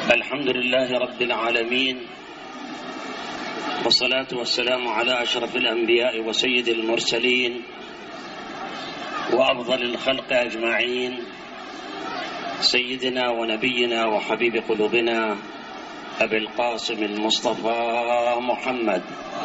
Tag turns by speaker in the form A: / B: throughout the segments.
A: الحمد لله رب العالمين، والصلاة والسلام على أشرف الأنبياء وسيد المرسلين وأفضل الخلق أجمعين، سيدنا ونبينا وحبيب قلوبنا أبي القاسم المصطفى محمد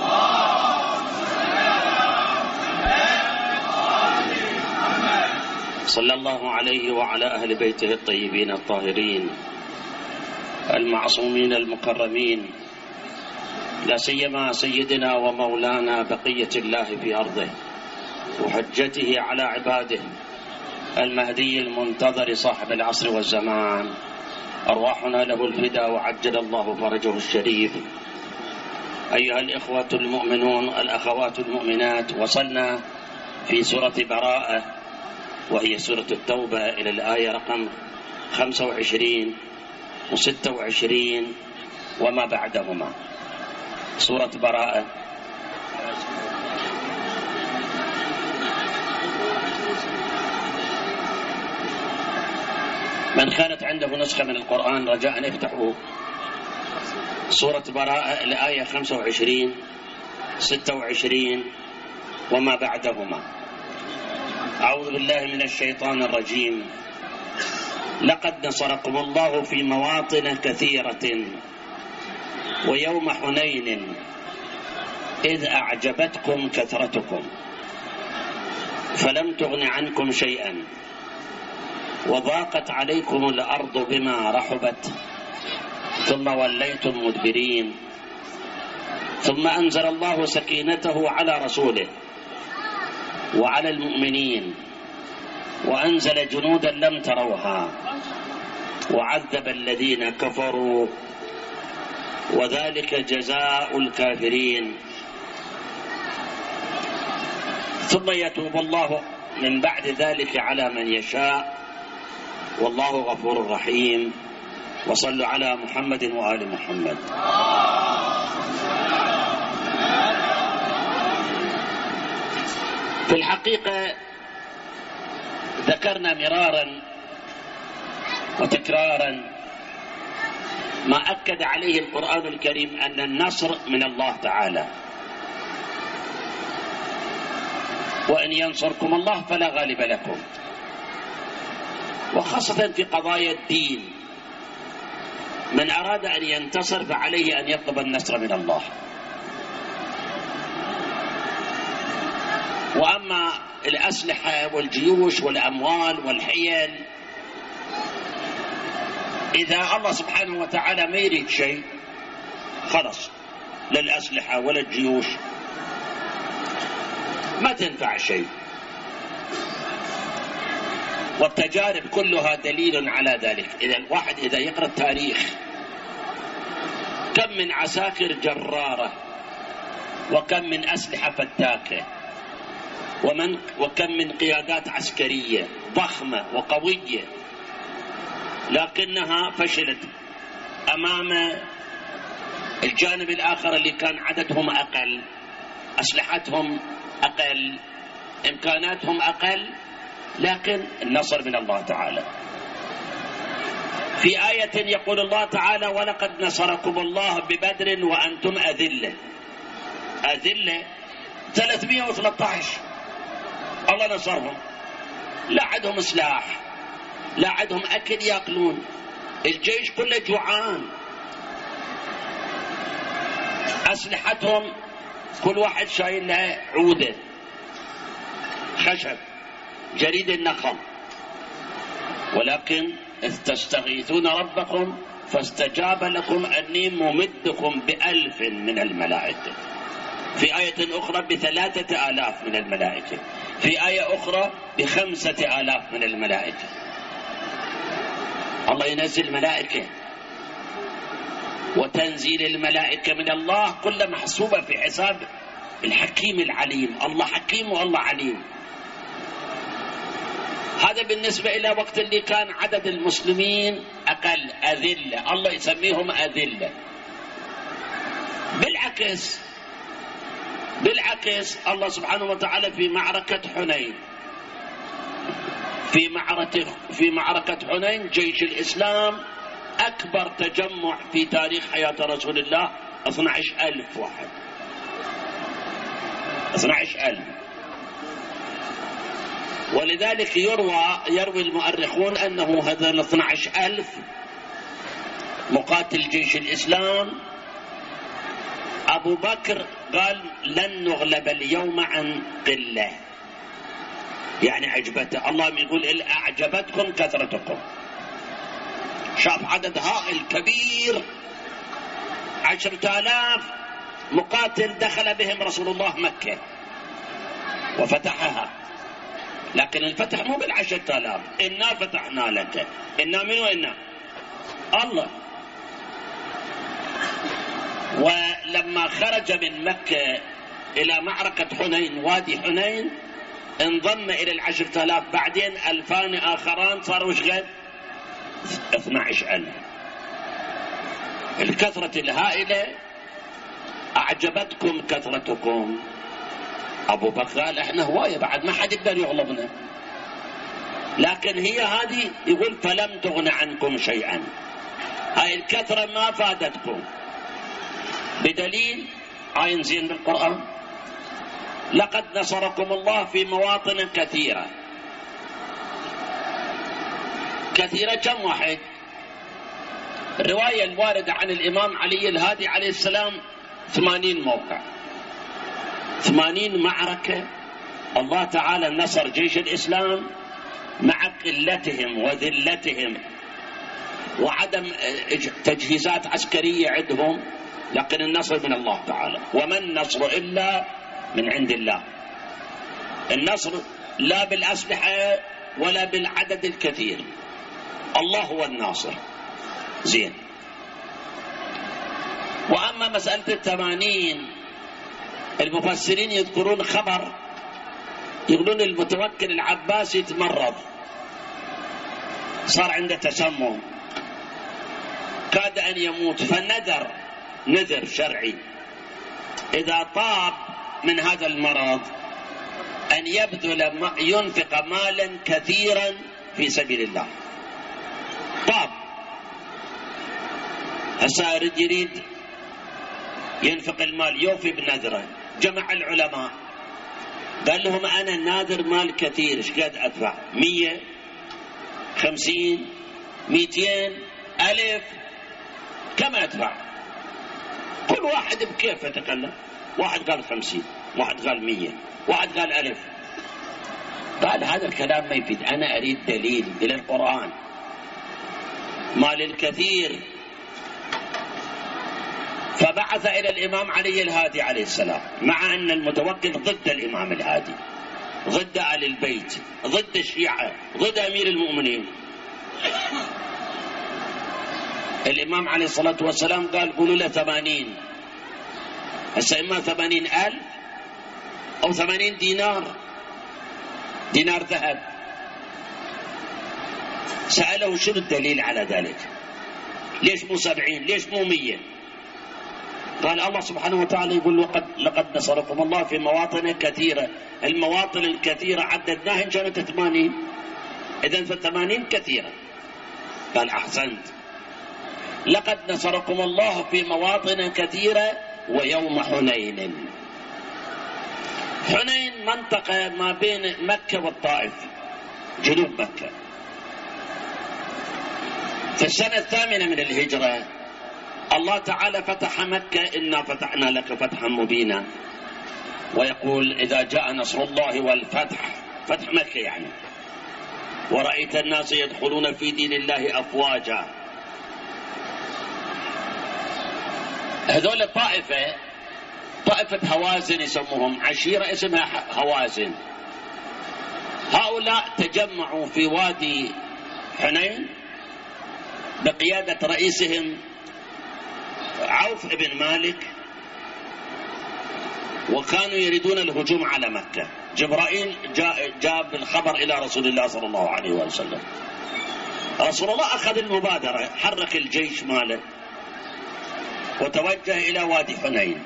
A: صلى الله عليه وعلى أهل بيته الطيبين الطاهرين المعصومين المكرمين، لا سيما سيدنا ومولانا بقية الله في أرضه وحجته على عباده المهدي المنتظر صاحب العصر والزمان، أرواحنا له الفداء وعجل الله فرجه الشريف. أيها الإخوة المؤمنون الأخوات المؤمنات، وصلنا في سورة براءة وهي سورة التوبة إلى الآية رقم 25 و26 وما بعدهما. سورة براءة من كانت عنده نسخة من القرآن رجاء أن يفتحوا سورة براءة الآية 25 26 وما بعدهما. أعوذ بالله من الشيطان الرجيم. لقد نصركم الله في مواطن كثيرة ويوم حنين إذ أعجبتكم كثرتكم فلم تغن عنكم شيئا وضاقت عليكم الأرض بما رحبت ثم وليتم مدبرين ثم أنزل الله سكينته على رسوله وعلى المؤمنين وأنزل جنودا لم تروها وعذب الذين كفروا وذلك جزاء الكافرين ثم يتوب الله من بعد ذلك على من يشاء والله غفور رحيم. وصلوا على محمد وآل محمد. في الحقيقة ذكرنا مرارا وتكرارا ما أكد عليه القرآن الكريم أن النصر من الله تعالى، وإن ينصركم الله فلا غالب لكم، وخاصة في قضايا الدين من أراد أن ينتصر فعليه أن يطلب النصر من الله. وأما الأسلحة والجيوش والأموال والحيل، إذا الله سبحانه وتعالى ما يريد شيء خلص، لا الأسلحة ولا الجيوش ما تنفع شيء، والتجارب كلها دليل على ذلك. إذا الواحد إذا يقرأ التاريخ كم من عساكر جرارة وكم من أسلحة فتاكة وكم من قيادات عسكرية ضخمة وقوية، لكنها فشلت أمام الجانب الآخر اللي كان عددهم أقل، أسلحتهم أقل، إمكاناتهم أقل، لكن النصر من الله تعالى. في آية يقول الله تعالى: ولقد نصركم الله ببدر وأنتم أذلة. أذلة 313 الله نصرهم، لا عندهم سلاح، لا عندهم أكل يأكلون، الجيش كله جوعان، أسلحتهم كل واحد شايل له عودة خشب جريد النخل، ولكن إذ تستغيثون ربكم فاستجاب لكم أني ممدكم ب1000 من الملائكة، في آية أخرى ب3000 من الملائكة، في آية أخرى ب5000 من الملائكة. الله ينزل ملائكة، وتنزيل الملائكة من الله كل محسوبة في حساب الحكيم العليم. الله حكيم والله عليم. هذا بالنسبة إلى وقت اللي كان عدد المسلمين أقل، أذلة، الله يسميهم أذلة. بالعكس الله سبحانه وتعالى في معركة حنين في معركة حنين جيش الإسلام أكبر تجمع في تاريخ حياة رسول الله 12,000 واحد. 12,000. ولذلك يروي المؤرخون أنه هذا 12,000 مقاتل جيش الإسلام، أبو بكر قال لن نغلب اليوم عن قلة، يعني عجبته. الله يقول إن أعجبتكم كثرتكم. شاف عدد هائل كبير، 10,000 مقاتل دخل بهم رسول الله مكة وفتحها. لكن الفتح مو بال10,000، إنا فتحنا لك. إنا من وإنا الله. ولما خرج من مكة إلى معركة حنين، وادي حنين، انضم إلى 10,000 بعدين 2,000 آخران، صاروا وش قد 12,000. الكثرة الهائلة أعجبتكم كثرتكم. أبو بكر قال إحنا هواية بعد ما حد يقدر يغلبنا، لكن هي هذه يقول فلم تغن عنكم شيئا، هاي الكثرة ما فادتكم. بدليل آية زين بالقرآن لقد نصركم الله في مواطن كثيرة. كثيرة كم واحد؟ الرواية الواردة عن الإمام علي الهادي عليه السلام 80 موقع، 80 معركة. الله تعالى نصر جيش الإسلام مع قلتهم وذلتهم وعدم تجهيزات عسكرية عندهم، لكن النصر من الله تعالى. وما النصر إلا من عند الله. النصر لا بالأسلحة ولا بالعدد الكثير، الله هو الناصر. زين. وأما مسألة 80، المفسرين يذكرون خبر، يقولون المتوكل العباسي تمرض، صار عنده تسمم، كاد أن يموت، فنذر نذر شرعي إذا طاب من هذا المرض أن يبذل ينفق مالا كثيرا في سبيل الله. طاب هسا يريد ينفق المال، يوفي بنذره. جمع العلماء قال لهم أنا ناذر مال كثير، ايش قد أدفع؟ 100 50 200 1000 كم أدفع؟ كل واحد بكيف يتكلم. واحد قال 50، واحد قال 100، واحد قال 1000. قال هذا الكلام ما يفيد، أنا أريد دليل إلى القرآن. مال الكثير. فبعث إلى الإمام علي الهادي عليه السلام، مع أن المتوكل ضد الإمام الهادي، ضد آل البيت، ضد الشيعة، ضد أمير المؤمنين. الإمام عليه الصلاة والسلام قال قولوا له 80. هسه إما 80,000 أو 80 دينار، دينار ذهب. سأله شنو الدليل على ذلك؟ ليش مو 70؟ ليش مو 100؟ قال الله سبحانه وتعالى يقول لقد نصركم الله في مواطن كثيرة. المواطن الكثيرة عددناها إن كانت 80، إذن ف80 كثيرة. قال أحسنت. لقد نصركم الله في مواطن كثيرة ويوم حنين. حنين منطقة ما بين مكة والطائف، جنوب مكة. في السنة 8 من الهجرة الله تعالى فتح مكة، إنا فتحنا لك فتحا مبينا. ويقول إذا جاء نصر الله والفتح، فتح مكة يعني، ورأيت الناس يدخلون في دين الله أفواجا. هذول الطائفة، طائفة هوازن يسموهم، عشيرة اسمها هوازن. هؤلاء تجمعوا في وادي حنين بقيادة رئيسهم عوف بن مالك، وكانوا يريدون الهجوم على مكة. جبرائيل جاب الخبر إلى رسول الله صلى الله عليه وسلم. رسول الله أخذ المبادرة، حرك الجيش ماله وتوجه إلى وادي حنين.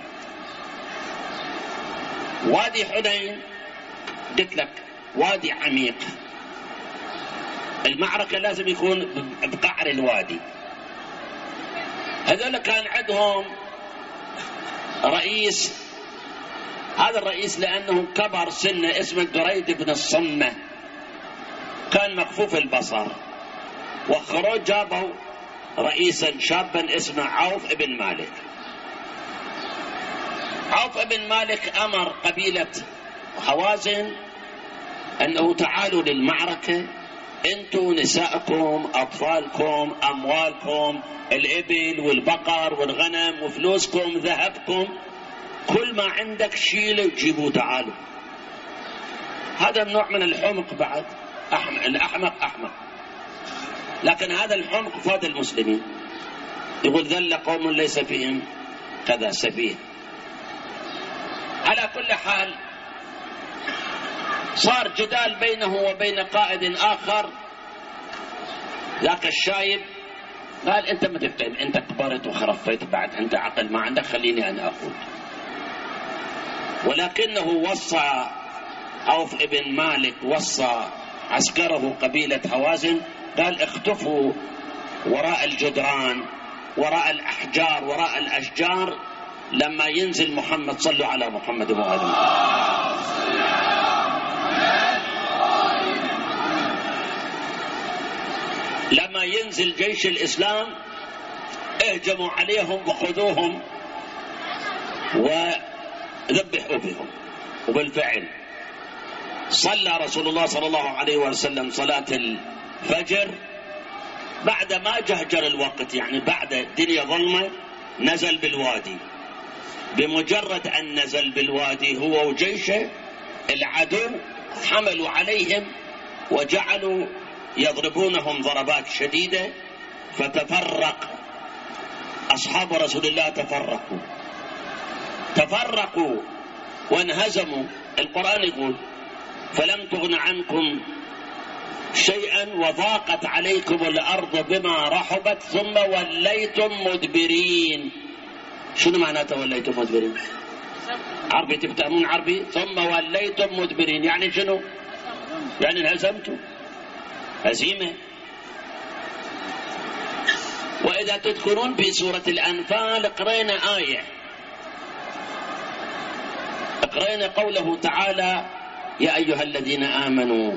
A: وادي حنين قلت لك وادي عميق، المعركة لازم يكون بقعر الوادي، هذول كان عندهم رئيس، هذا الرئيس لأنه كبر سنه اسمه دريد بن الصمة، كان مكفوف البصر، وخرج جابوا رئيسا شابا اسمه عوف بن مالك. عوف بن مالك أمر قبيلة هوازن أنه تعالوا للمعركة، أنتم نساءكم أطفالكم أموالكم الإبل والبقر والغنم وفلوسكم ذهبكم، كل ما عندك شيله وجيبوه تعالوا. هذا نوع من الحمق بعد، الأحمق أحمق، لكن هذا الحمق فاد المسلمين. يقول ذل قوم ليس فيهم كذا سفيه. على كل حال صار جدال بينه وبين قائد آخر، ذاك الشايب قال أنت ما تفهم، أنت كبرت وخرفت بعد، أنت عقل ما عندك، خليني أنا أقول. ولكنه وصى عوف بن مالك، وصى عسكره قبيلة هوازن، قال اختفوا وراء الجدران، وراء الأحجار، وراء الأشجار، لما ينزل محمد صلوا على محمد وآله. لما ينزل جيش الإسلام اهجموا عليهم وخذوهم وذبحوا بهم. وبالفعل صلى رسول الله صلى الله عليه وسلم صلاة الفجر، بعد ما جهجر الوقت، يعني بعد الدنيا ظلمة، نزل بالوادي. بمجرد أن نزل بالوادي هو وجيشه، العدو حملوا عليهم وجعلوا يضربونهم ضربات شديدة، فتفرق أصحاب رسول الله، تفرقوا وانهزموا. القرآن يقول فلم تغن عنكم شيئا وضاقت عليكم الأرض بما رحبت ثم وليتم مدبرين. شنو معناته وليتم مدبرين؟ عربي تفهمون عربي؟ ثم وليتم مدبرين يعني شنو؟ يعني انهزمتوا، هزيمة. وإذا تذكرون في سورة الأنفال قرينا آية، قرينا قوله تعالى يا أيها الذين آمنوا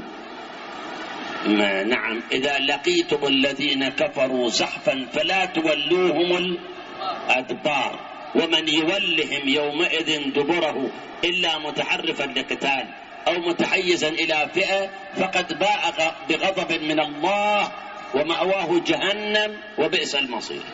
A: نعم إذا لقيتم الذين كفروا زحفا فلا تولوهم الأدبار ومن يولهم يومئذ دبره إلا متحرفا لقتال أو متحيزا إلى فئة فقد باء بغضب من الله ومأواه جهنم وبئس المصير.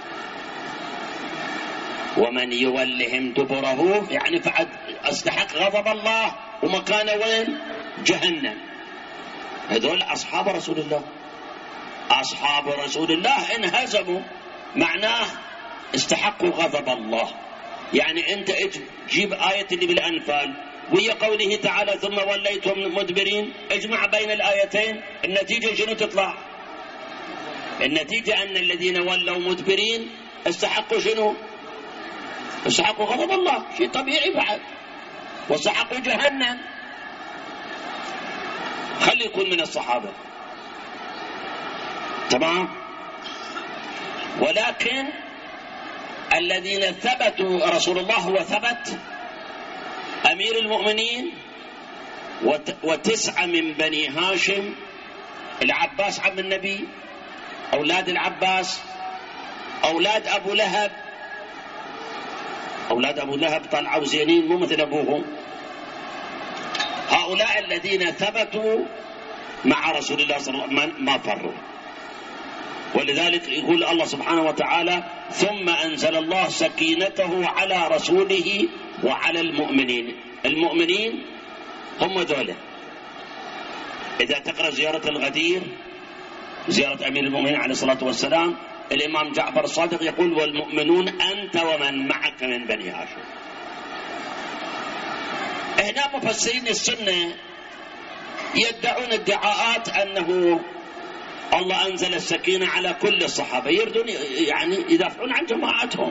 A: ومن يولهم دبره يعني فقد استحق غضب الله ومكانه وين؟ جهنم. هذول أصحاب رسول الله، أصحاب رسول الله انهزموا، معناه استحقوا غضب الله. يعني أنت تجيب آية اللي بالأنفال وهي قوله تعالى ثم وليتم مدبرين، اجمع بين الآيتين، النتيجة شنو تطلع؟ النتيجة أن الذين ولوا مدبرين استحقوا شنو؟ استحقوا غضب الله، شيء طبيعي بعد، واستحقوا جهنم. خلي يكون من الصحابة، تمام. ولكن الذين ثبتوا رسول الله وثبت أمير المؤمنين وتسعة من بني هاشم، العباس عم النبي، أولاد العباس، أولاد أبو لهب. أولاد أبو لهب طلعوا زينين مو مثل أبوهم. هؤلاء الذين ثبتوا مع رسول الله صلى الله عليه وسلم ما فروا. ولذلك يقول الله سبحانه وتعالى ثم أنزل الله سكينته على رسوله وعلى المؤمنين. المؤمنين هم ذولا. إذا تقرأ زيارة الغدير، زيارة أمير المؤمنين عليه الصلاة والسلام، الإمام جعفر الصادق يقول والمؤمنون أنت ومن معك من بني هاشم. هنا مفسرين السنة يدعون ادعاءات أنه الله أنزل السكينة على كل الصحابة، يردون يعني يدافعون عن جماعتهم.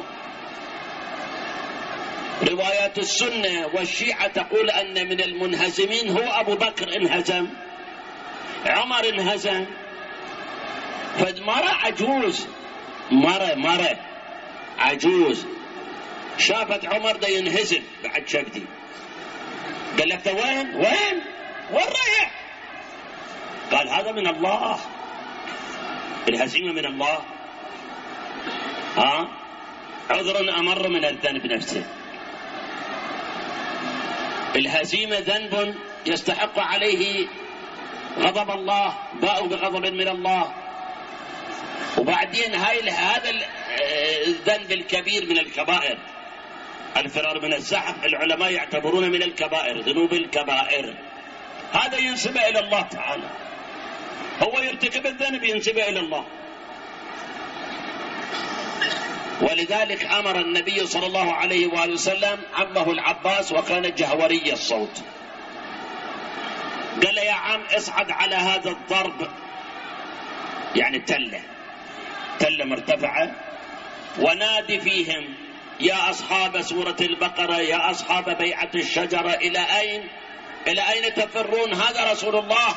A: روايات السنة والشيعة تقول أن من المنهزمين هو أبو بكر انهزم، عمر انهزم، فمرة عجوز، مرة عجوز شافت عمر ده ينهزم بعد شبدي، قالت وين رايح؟ قال هذا من الله، الهزيمة من الله. عذر أمر من الذنب نفسه. الهزيمة ذنب يستحق عليه غضب الله، باءوا بغضب من الله. وبعدين هذا الذنب الكبير من الكبائر، الفرار من الزحف العلماء يعتبرون من الكبائر، ذنوب الكبائر، هذا ينسب إلى الله تعالى، هو يرتكب الذنب ينسب إلى الله. ولذلك أمر النبي صلى الله عليه وآله وسلم عمه العباس، وكان جهوري الصوت، قال له يا عم اصعد على هذا الضرب، يعني تلة مرتفعة، ونادي فيهم يا أصحاب سورة البقرة، يا أصحاب بيعة الشجرة، إلى أين تفرون؟ هذا رسول الله.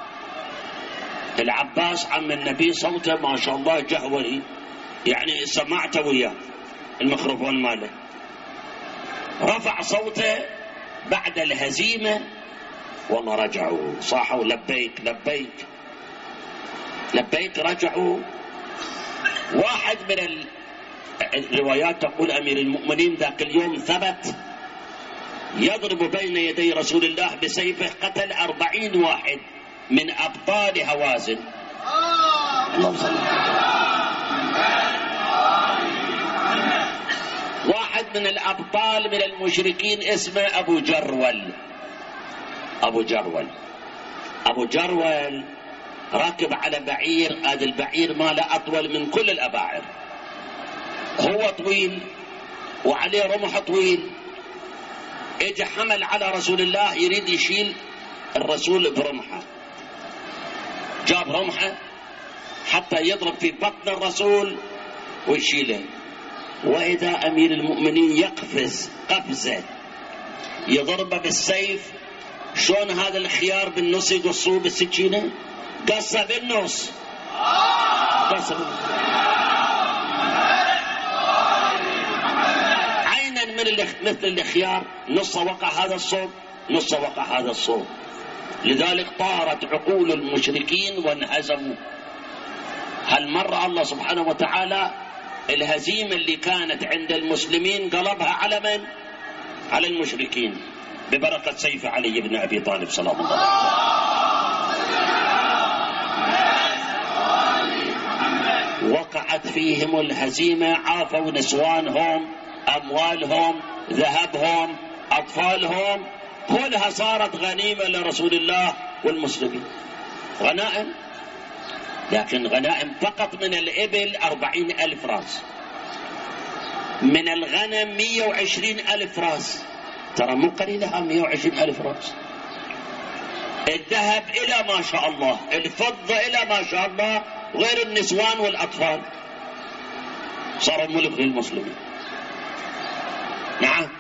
A: العباس عم النبي صوته ما شاء الله جهوري، يعني سمعت وياه الميكروفون ماله، رفع صوته بعد الهزيمة، والله رجعوا صاحوا لبيك لبيك لبيك، رجعوا. واحد من الروايات تقول أمير المؤمنين ذاك اليوم ثبت يضرب بين يدي رسول الله بسيفه، قتل 40 واحد من أبطال هوازن. اللهم صل. واحد من الأبطال من المشركين اسمه أبو جرول راكب على بعير، هذا البعير ماله أطول من كل الأباعر، هو طويل وعليه رمح طويل. اجى حمل على رسول الله يريد يشيل الرسول برمحه، جاب رمحه حتى يضرب في بطن الرسول ويشيله، وإذا أمير المؤمنين يقفز قفزة يضربه بالسيف، شلون هذا الخيار بالنص يقصوه بالسكينة، قصه بالنص، عينا مثل الخيار، نص وقع هذا الصوب نص وقع هذا الصوب، لذلك طارت عقول المشركين وانهزموا. هالمرة الله سبحانه وتعالى الهزيمة اللي كانت عند المسلمين قلبها على من؟ على المشركين، ببركة سيف علي بن أبي طالب سلام الله عليه. وقعت فيهم الهزيمة، عافوا نسوانهم، أموالهم، ذهبهم، أطفالهم، كلها صارت غنيمة لرسول الله والمسلمين، غنائم. لكن غنائم فقط من الإبل 40,000 راس، من الغنم 120,000 راس، ترى مو قليلة 120,000 راس. الذهب إلى ما شاء الله، الفضة إلى ما شاء الله، غير النسوان والأطفال، صاروا ملك للمسلمين. نعم.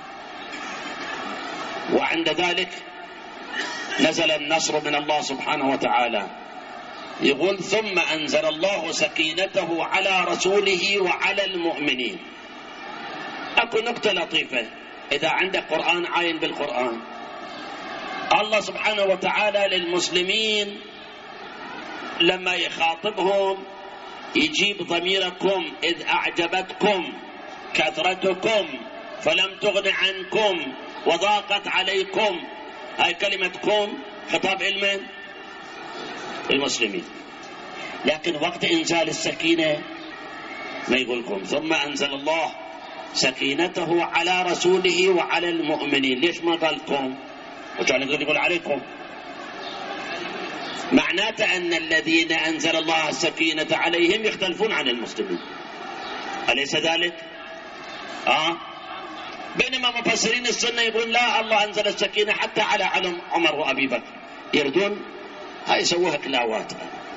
A: وعند ذلك نزل النصر من الله سبحانه وتعالى، يقول ثم أنزل الله سكينته على رسوله وعلى المؤمنين. أكو نقطة لطيفة، إذا عندك قرآن عاين بالقرآن، الله سبحانه وتعالى للمسلمين لما يخاطبهم يجيب ضميركم إذ أعجبتكم كثرتكم فلم تغن عنكم وضاقت عليكم، هاي كلمة كم خطاب علم المسلمين. لكن وقت إنزال السكينة ما يقولكم، ثم أنزل الله سكينته على رسوله وعلى المؤمنين. ليش ما قالكم وكان يقول عليكم؟ معناته أن الذين أنزل الله السكينة عليهم يختلفون عن المسلمين، أليس ذلك؟ بينما مفسرين السنة يقولون لا، الله أنزل السكينة حتى على عمر وأبي بكر، يردون هاي يسووها كلاوات.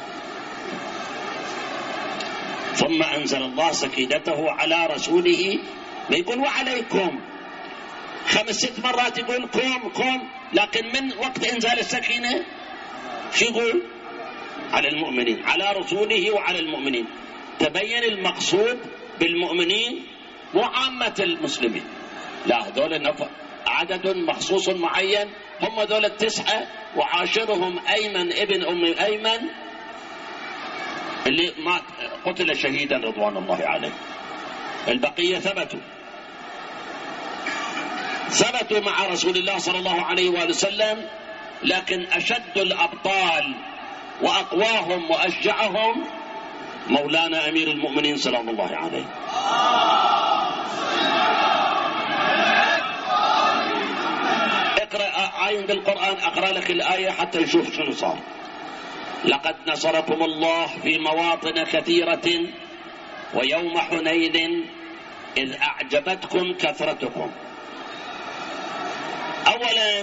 A: ثم أنزل الله سكينته على رسوله، ما يقول وعليكم 5-6 مرات يقول كم، لكن من وقت إنزال السكينة شو يقول؟ على المؤمنين، على رسوله وعلى المؤمنين. تبين المقصود بالمؤمنين وعامة المسلمين، لا، هذول عدد مخصوص معين، هم ذول التسعة، وعاشرهم أيمن ابن أم أيمن اللي مات قتل شهيدا رضوان الله عليه. البقية ثبتوا مع رسول الله صلى الله عليه وآله وسلم، لكن أشد الأبطال وأقواهم وأشجعهم مولانا أمير المؤمنين سلام الله عليه. اقرأ آية بالقرآن، أقرأ لك الآية حتى نشوف شنو صار. لقد نصركم الله في مواطن كثيرة ويوم حنين إذ أعجبتكم كثرتكم. أولا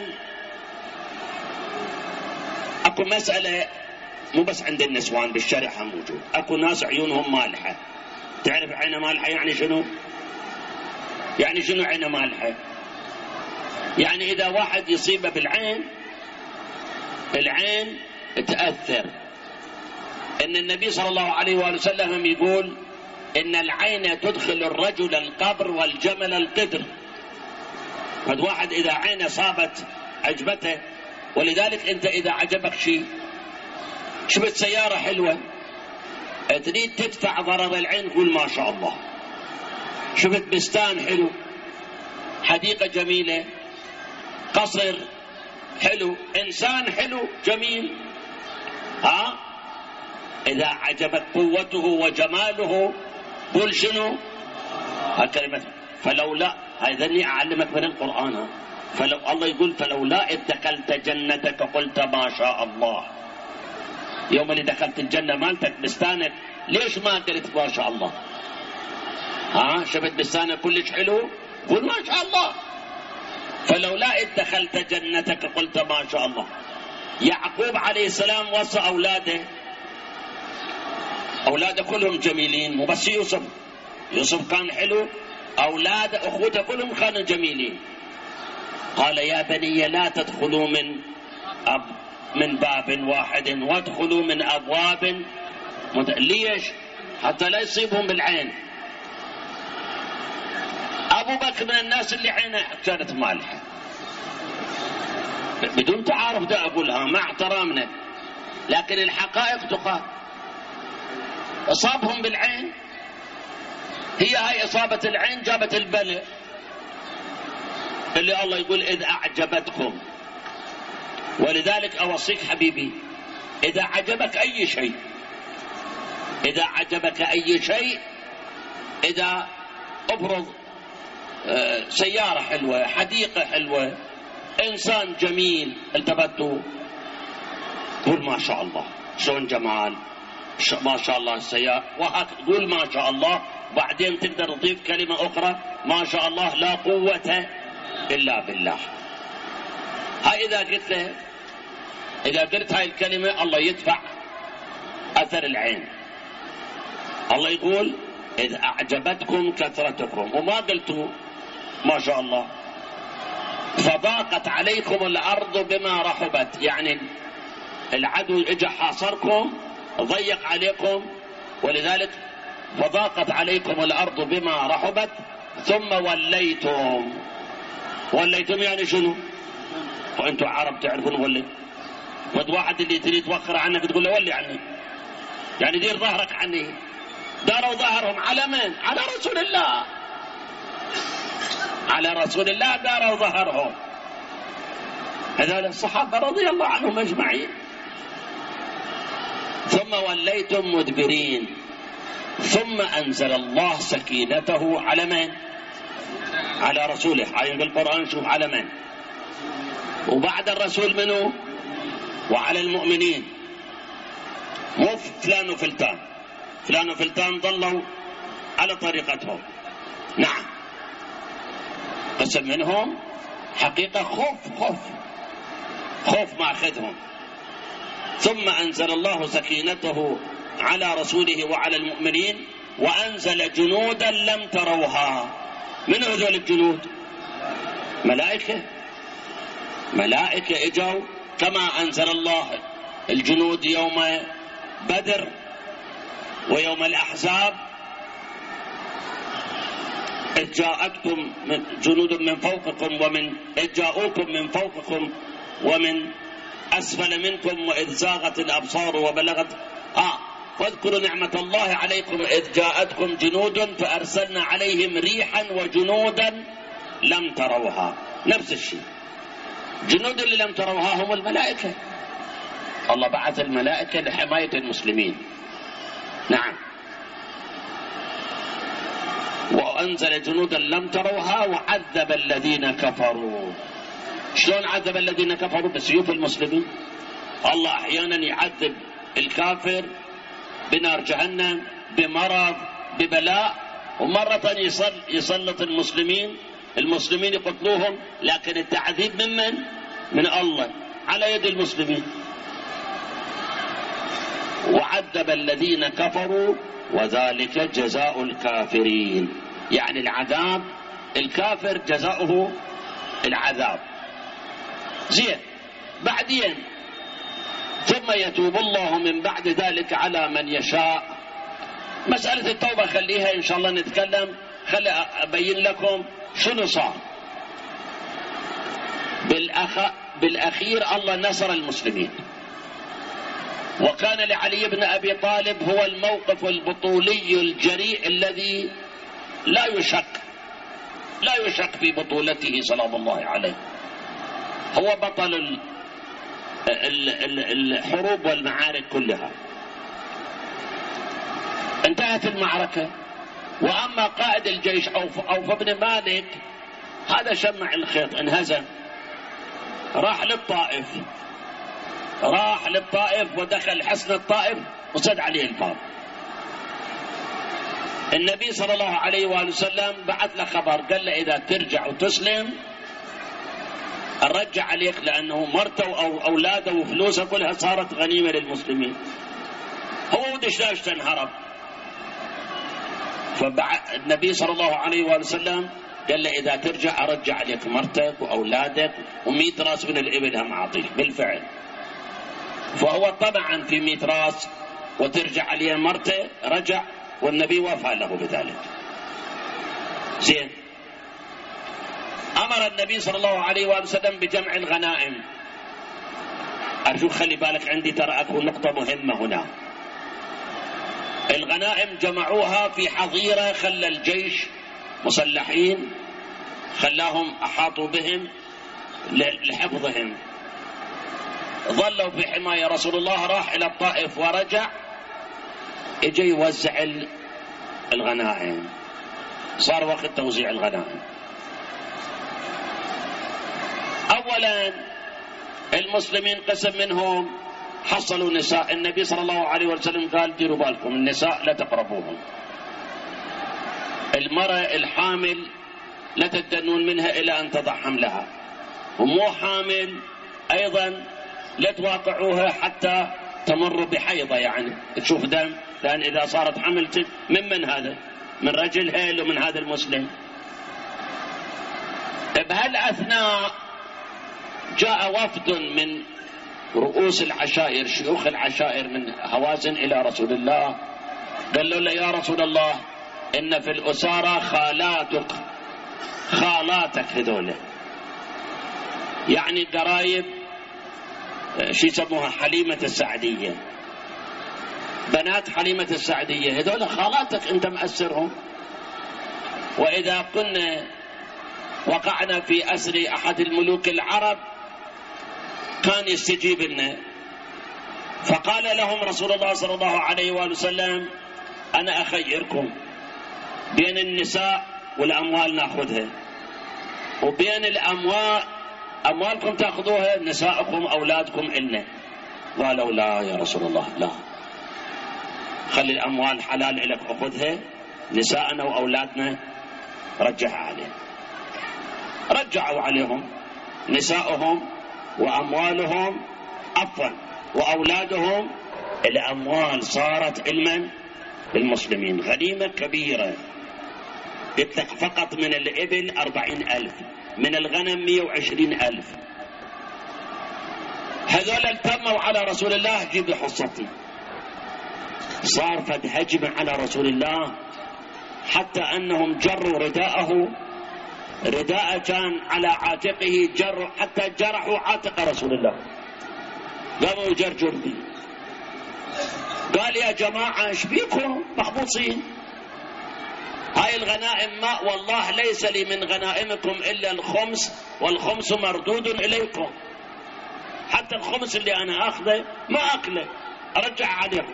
A: أكو مسألة مو بس عند النسوان، بالشريحة موجود، أكو ناس عيونهم مالحة. تعرف عين مالحة يعني شنو؟ يعني شنو عين مالحة؟ يعني إذا واحد يصيبه بالعين، العين تأثر. إن النبي صلى الله عليه وآله وسلم يقول إن العين تدخل الرجل القبر والجمل القدر. فد واحد إذا عينه صابت عجبته، ولذلك أنت إذا عجبك شيء، شفت سيارة حلوة تريد تدفع ضرر العين، قول ما شاء الله. شفت بستان حلو، حديقة جميلة، قصر حلو، إنسان حلو جميل، إذا عجبت قوته وجماله قول شنو؟ هالكلمة. فلولا، هذا أعلمك من القرآن. فلو الله يقول فلولا إذ دخلت جنتك قلت ما شاء الله. يوم اللي دخلت الجنة مالتك بستانك، ليش ما قلت ما شاء الله؟ شفت بستانك كلش حلو، قول ما شاء الله. فلولا إذ دخلت جنتك قلت ما شاء الله. يعقوب عليه السلام وصى أولاده كلهم جميلين، مو بس يوسف كان حلو، أولاد أخوته كلهم كانوا جميلين. قال يا بني لا تدخلوا من باب واحد وادخلوا من أبواب ليش؟ حتى لا يصيبهم بالعين. أبو بكر من الناس اللي عينه كانت مالحة، بدون تعارف ده أقولها مع احترامنا، لكن الحقائق تقال. أصابهم بالعين، هاي إصابة العين جابت البلاء اللي الله يقول إذ أعجبتكم. ولذلك أوصيك حبيبي، إذا عجبك أي شيء، إذا أبرز سيارة حلوة، حديقة حلوة، إنسان جميل التفتوا، قول ما شاء الله، شلون جمال، ما شاء الله السيارة، قول ما شاء الله. بعدين تقدر تضيف كلمة أخرى، ما شاء الله لا قوة إلا بالله. هاي إذا قلت هاي الكلمة الله يدفع أثر العين. الله يقول إذ أعجبتكم كثرتكم، وما قلتوا ما شاء الله. فضاقت عليكم الأرض بما رحبت، يعني العدو اجى حاصركم، ضيق عليكم، ولذلك فضاقت عليكم الأرض بما رحبت ثم وليتم يعني شنو؟ وانتم عرب تعرفون ولي. فد واحد اللي تريد توخر عنك تقول له ولي عني، يعني دير ظهرك عني. داروا ظهرهم على من؟ على رسول الله داروا ظهرهم. هذول الصحابة رضي الله عنهم أجمعين. ثم وليتم مدبرين، ثم أنزل الله سكينته على من؟ على رسوله. عين بالقرآن شوف على من؟ وبعد الرسول منه؟ وعلى المؤمنين. مو فلان وفلتان ضلوا على طريقتهم. نعم، قسم منهم حقيقة خوف ما أخذهم. ثم أنزل الله سكينته على رسوله وعلى المؤمنين وأنزل جنودا لم تروها. من هذول الجنود؟ ملائكة اجوا، كما أنزل الله الجنود يوم بدر ويوم الأحزاب إذ جاءتكم جنود من فوقكم إذ جاءوكم من فوقكم ومن أسفل منكم وإذ زاغت الأبصار وبلغت واذكروا نعمة الله عليكم إذ جاءتكم جنود فأرسلنا عليهم ريحا وجنودا لم تروها. نفس الشيء، جنود اللي لم تروها هم الملائكة. الله بعث الملائكة لحماية المسلمين. نعم. وأنزل جنودا لم تروها وعذب الذين كفروا. شلون عذب الذين كفروا؟ بسيوف المسلمين. الله أحيانا يعذب الكافر بنار جهنم، بمرض، ببلاء، ومرة يسلط المسلمين يقتلوهم، لكن التعذيب من الله على يد المسلمين. وعذب الذين كفروا وذلك جزاء الكافرين، يعني العذاب، الكافر جزاؤه العذاب. زين، بعدين ثم يتوب الله من بعد ذلك على من يشاء. مسألة التوبة خليها إن شاء الله نتكلم، خلي أبين لكم شنو صار. بالأخير الله نصر المسلمين، وكان لعلي بن أبي طالب هو الموقف البطولي الجريء الذي لا يشك في بطولته سلام الله عليه. هو بطل الحروب والمعارك كلها. انتهت المعركة، وأما قائد الجيش أوف بن مالك هذا شمع الخيط، انهزم، راح للطائف ودخل حصن الطائف وسد عليه الباب. النبي صلى الله عليه وآله وسلم بعث له خبر، قال له إذا ترجع وتسلم الرجع عليك، لأنه مرته أو أولاده وفلوسه كلها صارت غنيمة للمسلمين. هو ودشداش تنهرب. فالنبي صلى الله عليه وآله وسلم قال له إذا ترجع أرجع عليك مرتك وأولادك و100 راس من الإبل هم أعطيك. بالفعل فهو طبعا في 100 راس وترجع عليه مرته، رجع والنبي وافى له بذلك. زين، أمر النبي صلى الله عليه وآله وسلم بجمع الغنائم. أرجوك خلي بالك، عندي ترى أكو نقطة مهمة هنا. الغنائم جمعوها في حظيرة، خلى الجيش مسلحين، خلاهم أحاطوا بهم لحفظهم، ظلوا في حماية. رسول الله راح إلى الطائف ورجع، اجى يوزع الغنائم، صار وقت توزيع الغنائم. أولا المسلمين قسم منهم حصلوا نساء. النبي صلى الله عليه وسلم قال ديروا بالكم النساء لا تقربوهم، المرأة الحامل لا تدنون منها إلى أن تضع حملها، ومو حامل أيضا لا تواقعوها حتى تمر بحيضة، يعني تشوف دم، لأن إذا صارت حمل من هذا، من رجل هيل ومن هذا المسلم. بهالأثناء جاء وفد من رؤوس العشائر، شيوخ العشائر من هوازن إلى رسول الله، قالوا له يا رسول الله إن في الأسارة خالاتك هذول، يعني قرايب، شي يسموها حليمة السعدية، بنات حليمة السعدية، هذول خالاتك أنت مأسرهم. وإذا كنا وقعنا في أسر أحد الملوك العرب كان يستجيب لنا. فقال لهم رسول الله صلى الله عليه وآله وسلم أنا أخيركم بين النساء والأموال نأخذها، وبين أموالكم تأخذوها، نساءكم أولادكم إلنا. قالوا لا يا رسول الله، لا، خلي الأموال حلال لك أخذها، نساءنا وأولادنا رجعها عليهم. رجعوا عليهم نساءهم وأموالهم، عفوا وأولادهم. الأموال صارت علما للمسلمين، غنيمة كبيرة. فقط من الإبل 40,000، من الغنم 120,000. هذول التموا على رسول الله، جيب حصتي. صار فد هجمة على رسول الله، حتى أنهم جروا رداء كان على عاتقه، حتى جرحوا عاتق رسول الله، قاموا يجرجر به. قال يا جماعة ايش بيكم مخبوصين؟ هاي الغنائم ما والله ليس لي من غنائمكم إلا الخمس، والخمس مردود إليكم. حتى الخمس اللي أنا أخذه ما أكله، أرجع عليكم.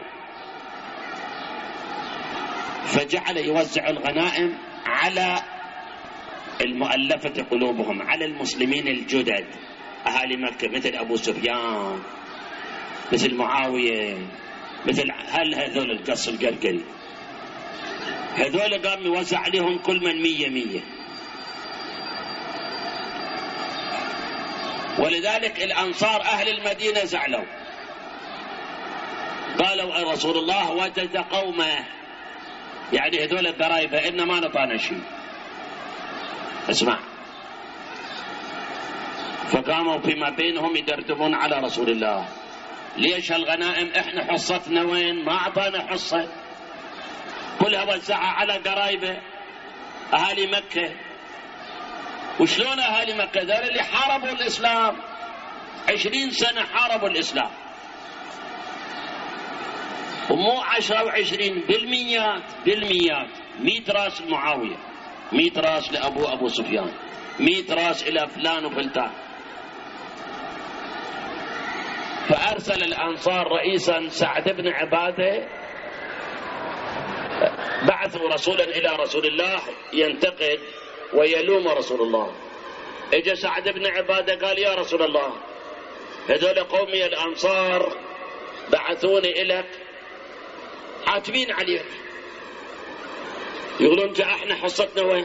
A: فجعل يوزع الغنائم على المؤلفة قلوبهم، على المسلمين الجدد أهالي مكة، مثل أبو سفيان، مثل معاوية، مثل هذول القص القرقري، هذول قام يوزع عليهم كل من 100. ولذلك الأنصار أهل المدينة زعلوا، قالوا رسول الله وجد قومه، يعني هذول الضرايبة إن ما نطانا شيء. اسمع، فقاموا فيما بينهم يدردبون على رسول الله، ليش هالغنائم احنا حصتنا وين؟ ما اعطانا حصة، كلها وزعها على قرايبه اهالي مكة. وشلون اهالي مكة؟ ذول اللي حاربوا الاسلام 20 سنة، حاربوا الاسلام، ومو 10 و20، بالميات 100 راس لمعاوية، 100 راس لأبو سفيان، 100 راس إلى فلان وفلتان. فأرسل الأنصار رئيسا سعد بن عبادة، بعثوا رسولا إلى رسول الله ينتقد ويلوم رسول الله. اجى سعد بن عبادة قال يا رسول الله، هذول قومي الأنصار بعثوني إليك عاتبين عليك، يقولون احنا حصتنا وين؟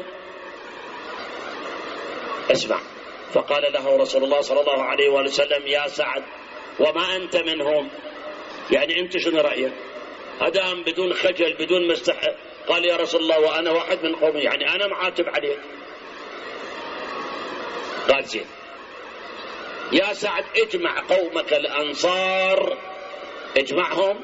A: اسمع. فقال له رسول الله صلى الله عليه وآله وسلم يا سعد وما أنت منهم، يعني أنت شنو رأيك؟ هذا بدون خجل بدون مستحق. قال يا رسول الله وأنا واحد من قومي، يعني أنا معاتب عليك. قال زين يا سعد اجمع قومك الأنصار، اجمعهم،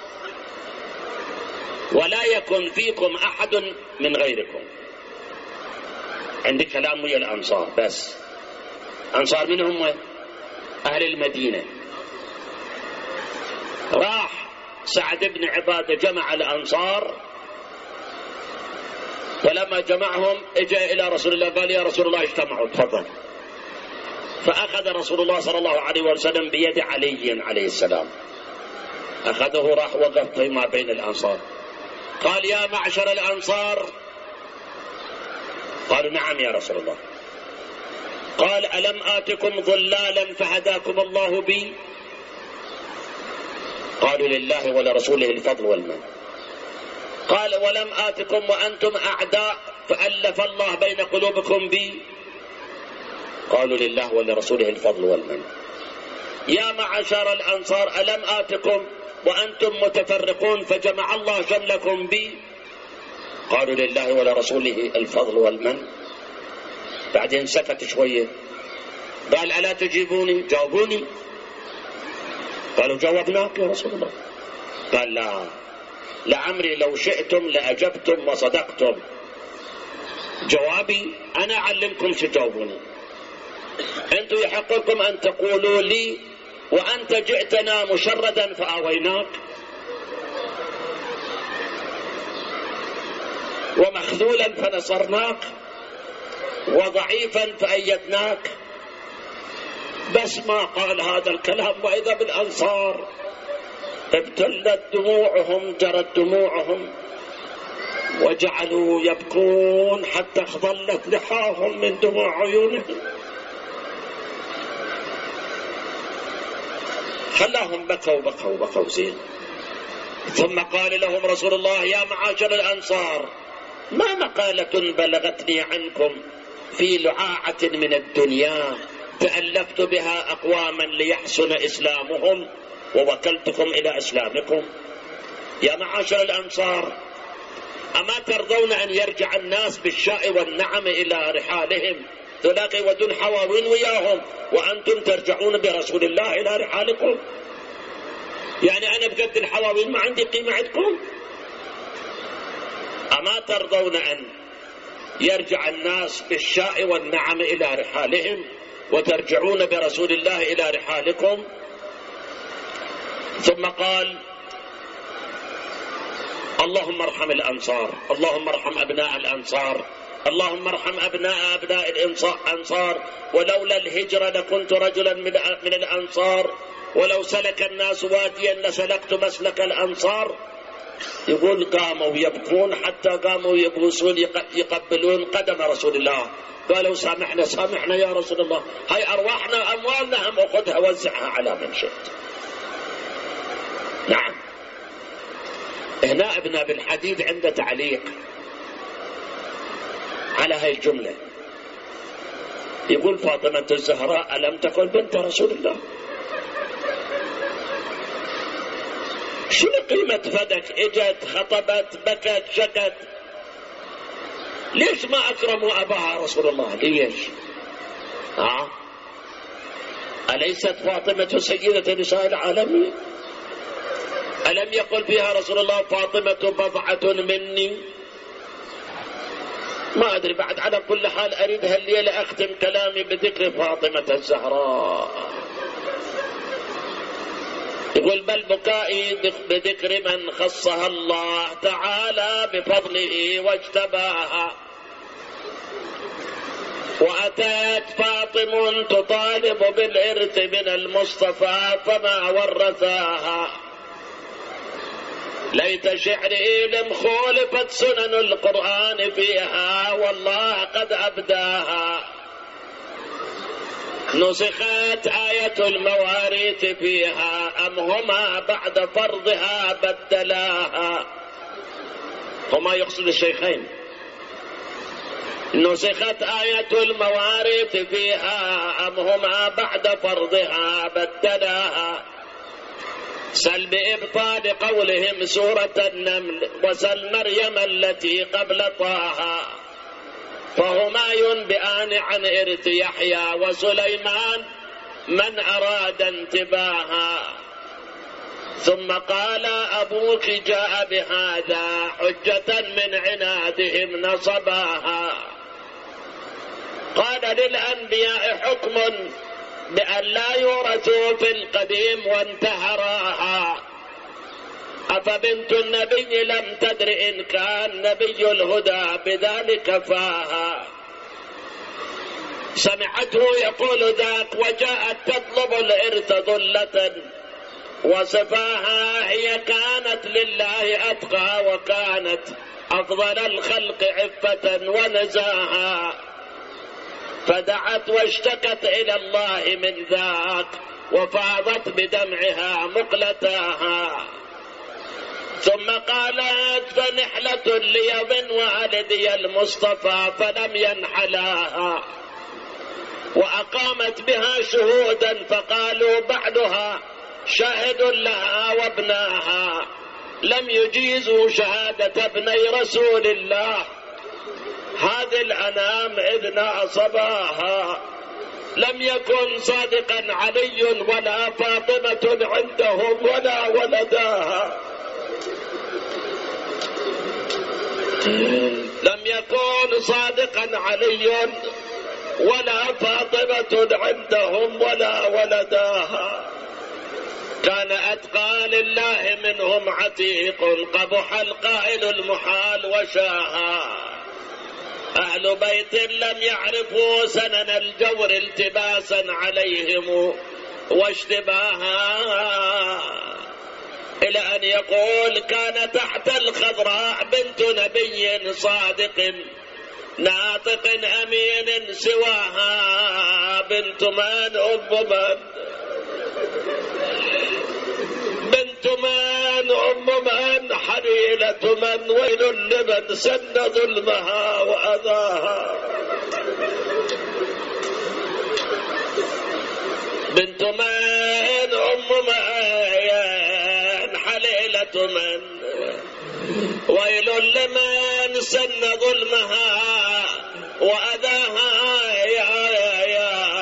A: ولا يكن فيكم أحد من غيركم. عندي كلام ويا الأنصار، بس أنصار من هم؟ أهل المدينة. راح سعد بن عبادة جمع الأنصار، فلما جمعهم اجى إلى رسول الله قال يا رسول الله اجتمعوا تفضل. فأخذ رسول الله صلى الله عليه وسلم بيد علي عليه السلام، أخذه راح وقف فيما بين الأنصار، قال يا معشر الأنصار. قالوا نعم يا رسول الله. قال ألم آتكم ظلالا فهداكم الله بي؟ قالوا لله ولرسوله الفضل والمن. قال ولم آتكم وأنتم أعداء فألف الله بين قلوبكم بي؟ قالوا لله ولرسوله الفضل والمن. يا معشر الأنصار ألم آتكم وأنتم متفرقون فجمع الله شملكم بي؟ قالوا لله ولرسوله الفضل والمن. بعدين سكت شوية، قال ألا تجيبوني؟ جاوبوني. قالوا جاوبناك يا رسول الله. قال لا، لعمري لو شئتم لأجبتم وصدقتم، جوابي أنا أعلمكم تجاوبوني. أنتم يحقكم أن تقولوا لي وأنت جئتنا مشردا فآويناك، ومخذولا فنصرناك، وضعيفا فأيدناك. بس ما قال هذا الكلام، وإذا بالأنصار ابتلت دموعهم، جرت دموعهم، وجعلوا يبكون حتى اخضلت لحاهم من دموع عيونهم. خلاهم بكوا زين. ثم قال لهم رسول الله يا معاشر الأنصار ما مقالة بلغتني عنكم في لعاعة من الدنيا تألفت بها أقواما ليحسن إسلامهم ووكلتكم إلى إسلامكم. يا معاشر الأنصار أما ترضون أن يرجع الناس بالشاء والنعم إلى رحالهم، تلاقي ودون حواوين وياهم، وأنتم ترجعون برسول الله إلى رحالكم؟ يعني أنا بقد الحواوين ما عندي قيمة عندكم؟ أما ترضون أن يرجع الناس بالشاء والنعم إلى رحالهم وترجعون برسول الله إلى رحالكم؟ ثم قال: اللهم ارحم الأنصار، اللهم ارحم أبناء الأنصار، اللهم ارحم أبناء الأنصار، ولولا الهجرة لكنت رجلا من الأنصار، ولو سلك الناس واديا لسلكت مسلك الأنصار. يقول قاموا يبكون حتى قاموا يبوسون يقبلون قدم رسول الله، قالوا سامحنا سامحنا يا رسول الله، هاي أرواحنا أموالنا هم أخذها وزعها على من شئت. نعم. هنا ابن أبي الحديد عنده تعليق على هاي الجملة، يقول: فاطمة الزهراء ألم تكن بنت رسول الله؟ شنو قيمة فدك؟ اجت خطبت بكت شكت، ليش ما أكرموا أباها رسول الله؟ ليش؟ أليست فاطمة سيدة نساء العالمين؟ ألم يقل فيها رسول الله: فاطمة بضعة مني؟ ما أدري بعد. على كل حال أريد هالليلة أختم كلامي بذكر فاطمة الزهراء. يقول: بل بكائي بذكر من خصها الله تعالى بفضله واجتباها. وأتت فاطم تطالب بالإرث من المصطفى فما ورثاها. ليت شعري لم خولفت سنن القرآن فيها، والله قد أبداها. نسخت آية المواريث فيها، أم هما بعد فرضها بدلاها. هما يقصد الشيخين. نسخت آية المواريث فيها، أم هما بعد فرضها بدلاها. سل بإبطال قولهم سورة النمل، وسل مريم التي قبل طه، فهما ينبئان عن إرث يحيى وسليمان من أراد انتباها. ثم قال: أبوك جاء بهذا حجة من عنادهم نصباها. قال: للأنبياء حكم بأن لا يورثوا في القديم وانتهراها. أفبنت النبي لم تدر إن كان نبي الهدى بذلك فاها. سمعته يقول ذاك وجاءت تطلب الإرث ذلة وصفاها. هي كانت لله أتقى وكانت أفضل الخلق عفة ونزاها. فدعت واشتكت إلى الله من ذاك وفاضت بدمعها مقلتاها. ثم قالت: فنحلة لي من والدي المصطفى فلم ينحلاها. وأقامت بها شهودا فقالوا بعدها شاهد لها وابناها. لم يجيزوا شهادة ابني رسول الله. هذه الأنام إذ ناصباها. لم يكن صادقا علي ولا فاطمة عندهم ولا ولداها. لم يكن صادقا علي ولا فاطمة عندهم ولا ولداها. كان أتقى لله منهم عتيق، قبح القائل المحال وشاها. أهل بيت لم يعرفوا سنن الجور التباسا عليهم واشتباها. إلى أن يقول: كان تحت الخضراء بنت نبي صادق ناطق أمين سواها. بنت من أم من؟ بنت من أم من؟ حليلة من؟ ويل لمن سن ظلمها وأذاها. بنت من أم من؟ حليلة من؟ ويل لمن سن ظلمها وأذاها.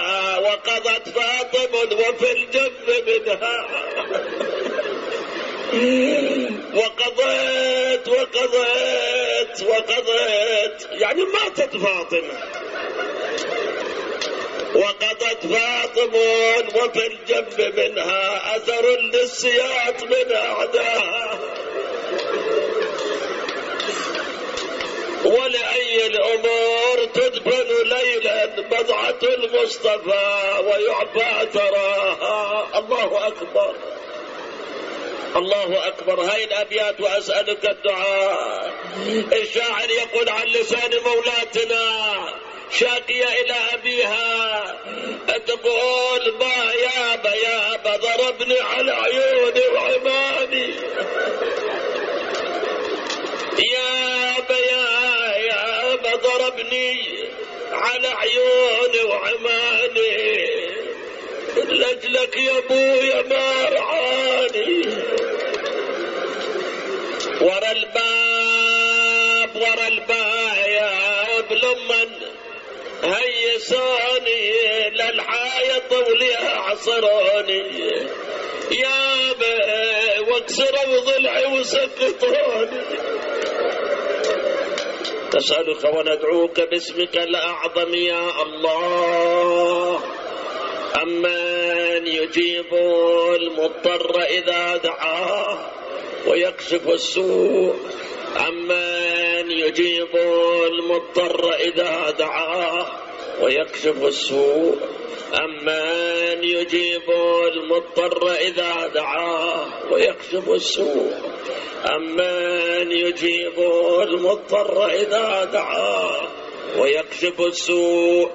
A: وقضت فاطم وفي الجنب منها.
B: وقضيت وقضيت وقضيت، يعني ماتت فاطمة، وقضت فاطمة وفي الجنب منها أثر للسياط من أعداها. ولأي الأمور تدفن ليلا بضعة المصطفى ويعفى ثراها. الله أكبر الله أكبر. هاي الأبيات وأسألك الدعاء. الشاعر يقول عن لسان مولاتنا شاكية إلى أبيها تقول ما يابا ضربني على عيوني وعماني، يابا ضربني على عيوني وعماني، لجلك يا ابويا ما رعاني. ورا الباب لمن هيسوني للحايط وليعصروني، يابا واكسروا ضلعي وسقطوني. نسألك وندعوك باسمك الأعظم يا الله، أمن يجيب المضطر إذا دعاه ويكشف السوء، أمن يجيب المضطر إذا دعاه ويكشف السوء، أمن يجيب المضطر إذا دعاه ويكشف السوء، أمن يجيب المضطر إذا دعاه ويكشف السوء،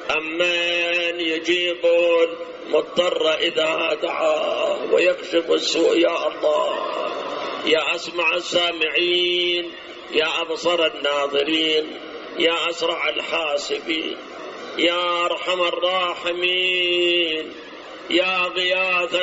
B: أمن يجيب المضطر إذا دعاه ويكشف السوء. يا الله يا أسمع السامعين، يا أبصر الناظرين، يا أسرع الحاسبين، يا أرحم الراحمين، يا غياث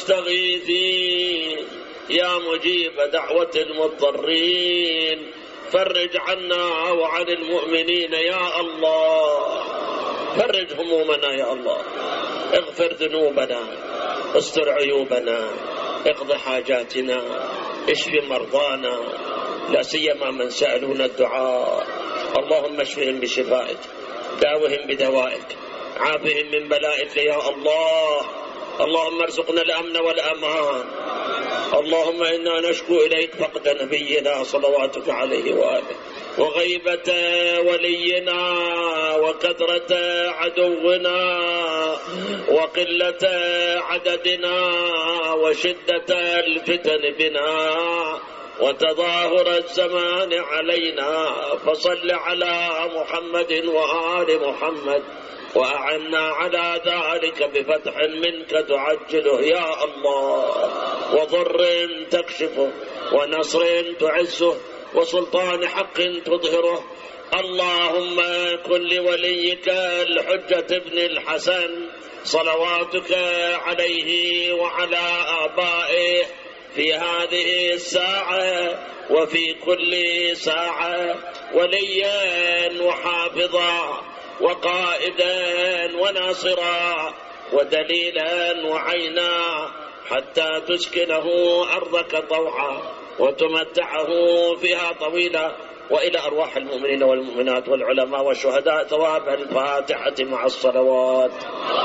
B: المستغيثين، يا مجيب دعوة المضطرين، فرج عنا وعن المؤمنين يا الله، فرج همومنا يا الله، اغفر ذنوبنا، استر عيوبنا، اقض حاجاتنا، اشف مرضانا، لا سيما من سألون الدعاء. اللهم اشفهم بشفائك، داوهم بدوائك، عافهم من بلائك يا الله. اللهم ارزقنا الأمن والأمان. اللهم إنا نشكو إليك فقد نبينا صلواتك عليه وآله، وغيبة ولينا، وكثرة عدونا، وقلة عددنا، وشدة الفتن بنا، وتظاهر الزمان علينا. فصل على محمد وآل محمد، وأعنا على ذلك بفتح منك تعجله يا الله، وضر تكشفه، ونصر تعزه، وسلطان حق تظهره. اللهم كن لوليك الحجة ابن الحسن صلواتك عليه وعلى آبائه في هذه الساعة وفي كل ساعة وليا وحافظا وقائدا وناصرا ودليلا وعينا، حتى تسكنه أرضك طوعا وتمتعه فيها طويلا. وإلى أرواح المؤمنين والمؤمنات والعلماء والشهداء ثواب الفاتحة مع الصلوات.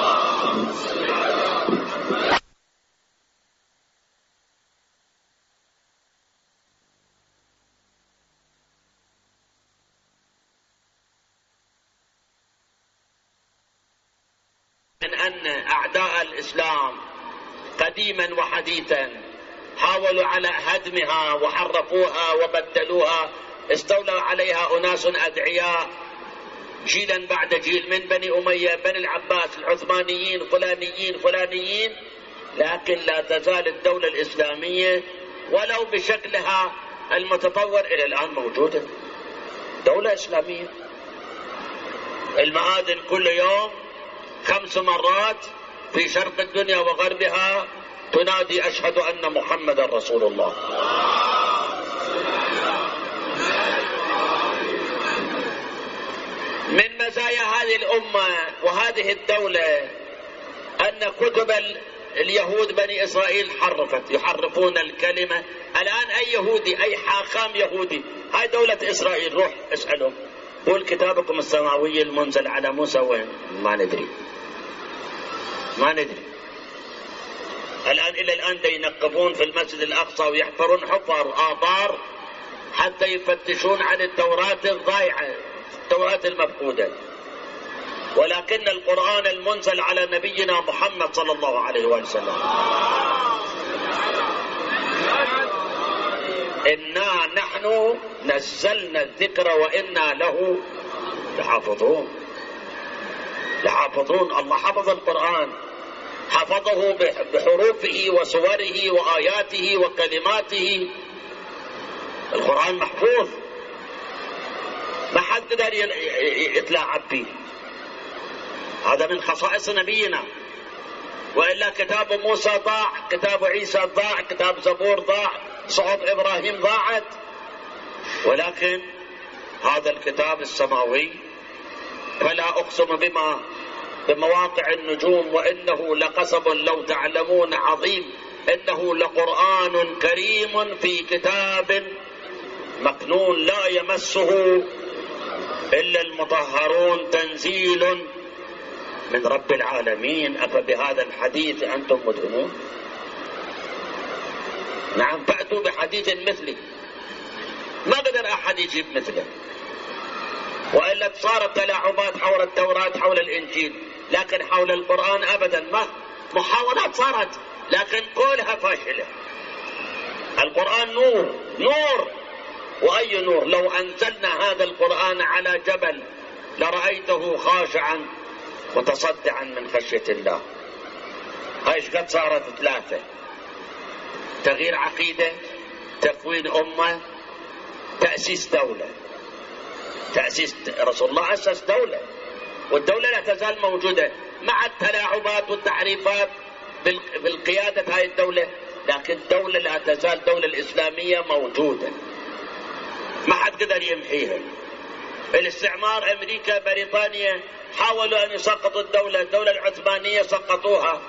B: من أن أعداء الإسلام قديما وحديثا حاولوا على هدمها وحرفوها وبدلوها، استولوا عليها أناس أدعياء جيلا بعد جيل من بني أمية، بني العباس، العثمانيين، فلانيين، لكن لا تزال الدولة الإسلامية ولو بشكلها المتطور إلى الآن موجودة، دولة إسلامية. المآذن كل يوم 5 مرات في شرق الدنيا وغربها تنادي أشهد أن محمد رسول الله. من مزايا هذه الأمة وهذه الدولة أن كتب اليهود بني إسرائيل يحرفون الكلمة. الآن أي يهودي، أي حاخام يهودي، هاي دولة إسرائيل، روح اسألهم قول كتابكم السماوي المنزل على موسى وين؟ ما ندري. الآن إلى الآن ينقبون في المسجد الأقصى ويحفرون حفر آبار حتى يفتشون عن التوراة الضائعة، التوراة المفقودة. ولكن القرآن المنزل على نبينا محمد صلى الله عليه وسلم، إنا نحن نزلنا الذكر وإنا له لحافظون. الله حفظ القرآن، حفظه بحروفه وصوره وآياته وكلماته. القرآن محفوظ، ما حد قدر يتلاعب به. هذا من خصائص نبينا. وإلا كتاب موسى ضاع، كتاب عيسى ضاع، كتاب زبور ضاع، صحف إبراهيم ضاعت. ولكن هذا الكتاب السماوي، فلا أقسم بمواقع النجوم وإنه لقسم لو تعلمون عظيم، إنه لقرآن كريم في كتاب مكنون لا يمسه إلا المطهرون، تنزيل من رب العالمين. أفبهذا الحديث أنتم مدهنون؟ نعم، فأتوا بحديث مثله. ما قدر أحد يجيب مثله. وإلا صارت تلاعبات حول التوراة، حول الإنجيل، لكن حول القرآن أبدا ما. محاولات صارت لكن كلها فاشلة. القرآن نور. وأي نور؟ لو أنزلنا هذا القرآن على جبل لرأيته خاشعا متصدعا من خشية الله. هايش قد صارت ثلاثة: تغيير عقيدة، تكوين أمة، تأسيس دولة. رسول الله أسس دولة، والدولة لا تزال موجودة مع التلاعبات والتحريفات بالقيادة هاي الدولة، لكن الدولة لا تزال دولة الإسلامية موجودة، ما حد قدر يمحيها. الاستعمار أمريكا بريطانيا حاولوا أن يسقطوا الدولة العثمانية، سقطوها.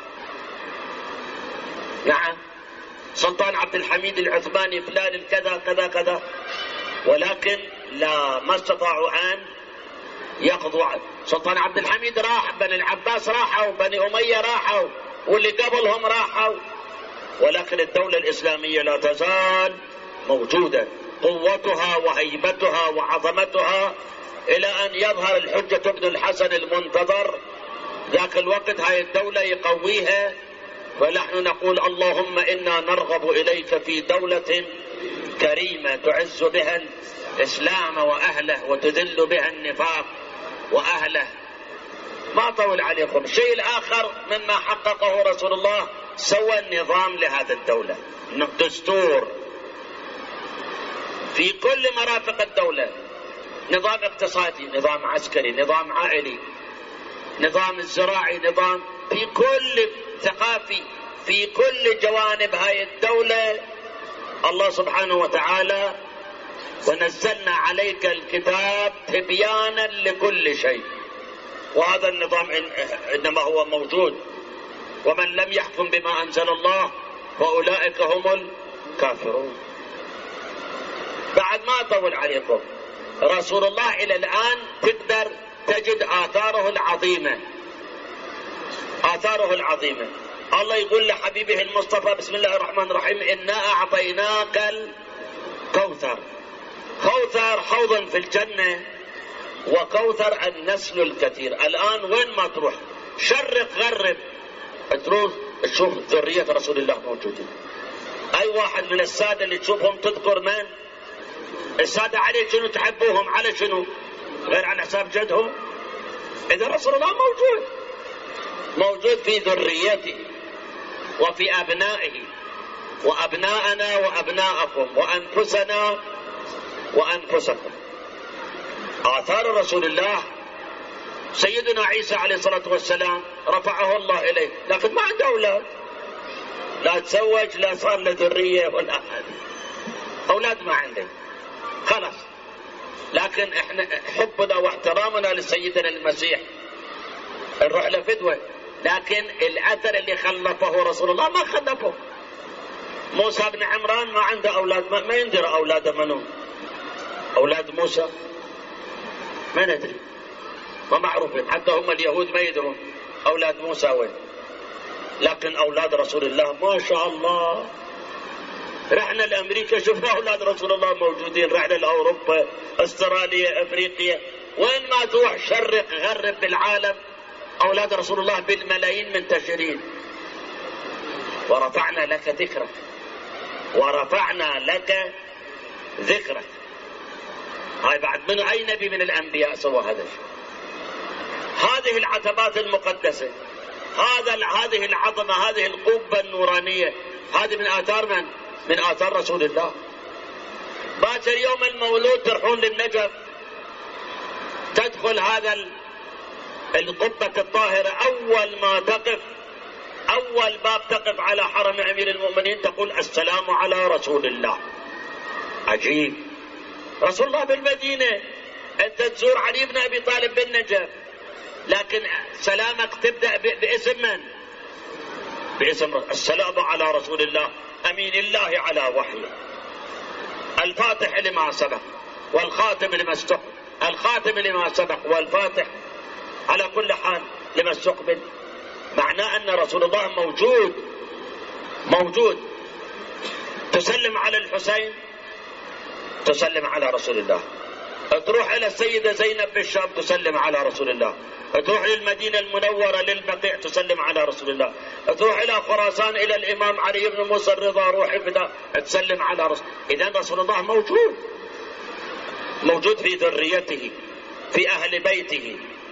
B: نعم، سلطان عبد الحميد العثماني فلان الكذا كذا كذا، ولكن ما استطاعوا أن يقضوا. سلطان عبد الحميد راح، بني العباس راحوا، بني أمية راحوا، واللي قبلهم راحوا، ولكن الدولة الإسلامية لا تزال موجودة، قوتها وهيبتها وعظمتها، إلى أن يظهر الحجة بن الحسن المنتظر ذاك الوقت هاي الدولة يقويها. ونحن نقول اللهم إنا نرغب إليك في دولة كريمة تعز بها الإسلام وأهله وتذل بها النفاق وأهله. ما طول عليكم. الشيء الآخر مما حققه رسول الله، سوى النظام لهذه الدولة، دستور في كل مرافق الدولة، نظام اقتصادي، نظام عسكري، نظام عائلي، نظام الزراعي، نظام في كل ثقافي، في كل جوانب هاي الدولة. الله سبحانه وتعالى: ونزلنا عليك الكتاب تبيانا لكل شيء. وهذا النظام إنما هو موجود. ومن لم يحكم بما أنزل الله فأولئك هم الكافرون. بعد ما أطول عليكم، رسول الله إلى الآن تقدر تجد آثاره العظيمة. الله يقول لحبيبه المصطفى: بسم الله الرحمن الرحيم، إنا أعطيناك الكوثر. كوثر حوض في الجنة، وكوثر النسل الكثير. الآن وين ما تروح، شرق غرب، تروح تشوف ذرية رسول الله موجودين. أي واحد من السادة اللي تشوفهم تذكر من السادة عليه شنو تحبوهم، على شنو غير على حساب جدهم؟ إذا رسول الله موجود في ذريته وفي أبنائه، وأبناءنا وأبناءكم وأنفسنا وأنفسكم. آثار رسول الله، سيدنا عيسى عليه الصلاة والسلام رفعه الله إليه، لكن ما عنده أولاد، لا تزوج، لا صار له ذرية ولا أحد، أولاد ما عنده، خلاص. لكن احنا حبنا واحترامنا لسيدنا المسيح نروح له فدوة، لكن الأثر اللي خلفه رسول الله ما خلفه. موسى بن عمران ما عنده أولاد، ما يندرى أولاده منهم. أولاد موسى ما ندري، ما معروفين، حتى هم اليهود ما يدرون أولاد موسى وين. لكن أولاد رسول الله ما شاء الله. رحنا لأمريكا شفنا أولاد رسول الله موجودين، رحنا لأوروبا، أستراليا، أفريقيا، وين ما تروح شرق غرب بالعالم أولاد رسول الله بالملايين منتشرين. ورفعنا لك ذكرك، ورفعنا لك ذكرك. هاي بعد من أي نبي من الأنبياء سوى هذا الشيء؟ هذه العتبات المقدسة، هذه العظمة، هذه القبة النورانية، هذه من آثار من؟ من آثار رسول الله. باكر يوم المولود تروحون للنجف، تدخل هذا القبة الطاهرة، أول ما تقف، أول باب تقف على حرم أمير المؤمنين تقول السلام على رسول الله. عجيب، رسول الله بالمدينة، أنت تزور علي بن أبي طالب بالنجف، لكن سلامك تبدأ باسم من؟ باسم السلام على رسول الله أمين الله على وحيه، الفاتح لما سبق والخاتم لما استقبل، الخاتم لما سبق والفاتح على كل حال لما استقبل. معناه أن رسول الله موجود. تسلم على الحسين، تسلم على رسول الله. تروح إلى السيدة زينب بالشام تسلم على رسول الله. تروح للمدينة المنورة للبقيع تسلم على رسول الله. تروح إلى خراسان إلى الإمام علي بن موسى الرضا روح ابدا تسلم على رسول. إذن رسول الله موجود في ذريته، في أهل بيته،